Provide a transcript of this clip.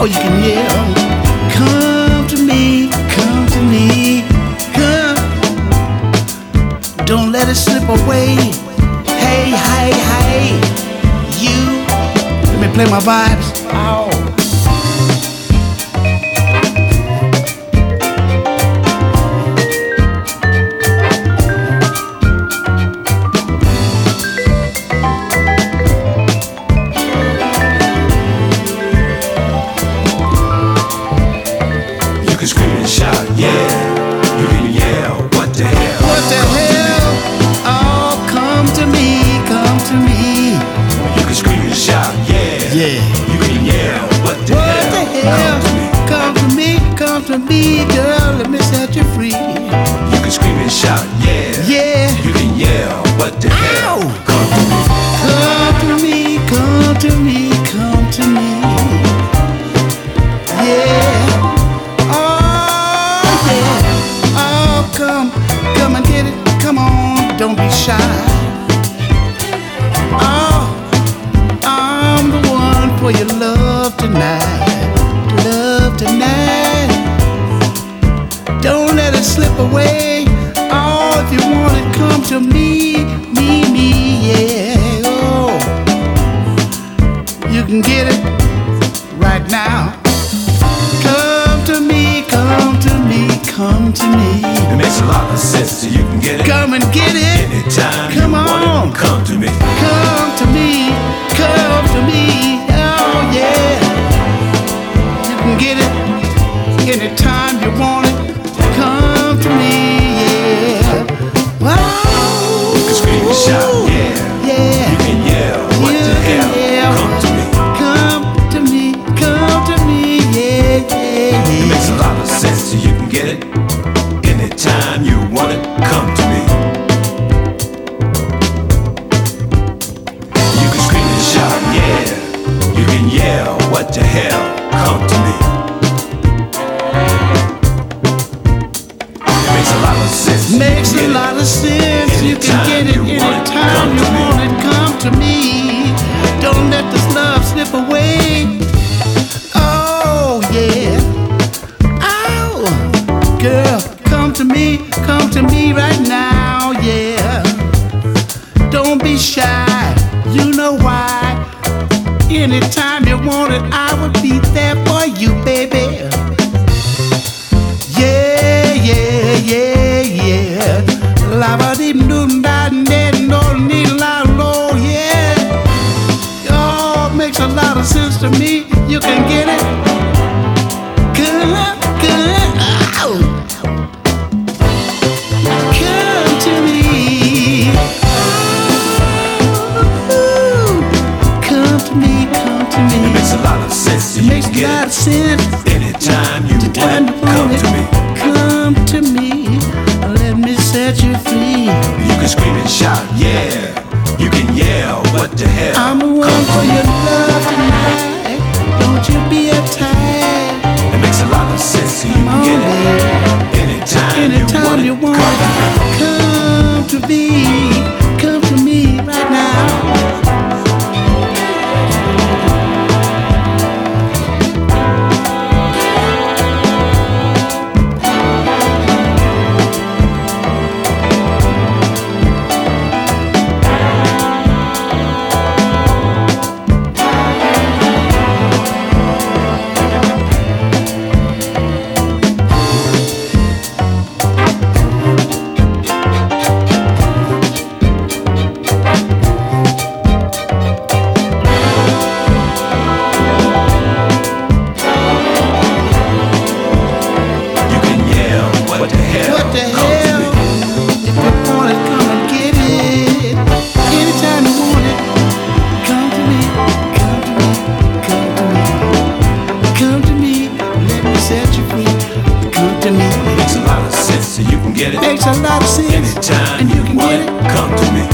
Oh, you can yell. Come to me, come to me, come. Don't let it slip away. Hey, hey, hey, you. Let me play my vibes. Oh. To me, girl, let me set you free. You can scream and shout, yeah. Yeah. You can yell, what the hell? Come to me. Come to me, come to me, come to me. Yeah. Oh, yeah. Oh, come and get it. Come on, don't be shy. Oh, I'm the one for your love tonight. Love tonight. Don't let it slip away. Oh, if you want it, come to me, yeah. Oh, you can get it right now. Come to me, come to me, come to me. It makes a lot of sense, so you can get it. Come and get it. Anytime come you on. want it, come to me. Come to me, come to me. Oh, yeah. You can get it anytime you want it. Come to me, yeah. Wow. You can scream and shout, yeah. Yeah. You can yell, what the hell? Yell. Come to me. Come to me, come to me, yeah, yeah. It makes a lot of sense, so you can get it. Anytime you want it, come to me. You can scream and shout, yeah. You can yell, what the hell? Come to me. Makes a lot of sense. You can get it anytime you want it. Come to me. Don't let this love slip away. Oh, yeah. Oh, girl, come to me right now, yeah. Don't be shy. You know why. Anytime you want it, I will be there for you, baby. Yeah, yeah, yeah, yeah. Lava dee doo da dee no nee la lo, yeah. Oh, makes a lot of sense to me. You can get it. Good, good. Oh. Come to me. Oh. Come to me, come to me. It makes a lot of sense. It makes a lot of sense. Anytime you want it, come to me. Come to me, let me set you free. You can scream and shout, yeah. You can yell, what the hell? I'm the one for your love tonight. Don't you be uptight. It makes a lot of sense, so you can get it. Anytime you want it, come to me right now. Makes a lot of sense, Makes a lot of sense. Anytime and you can want get it, it. come to me.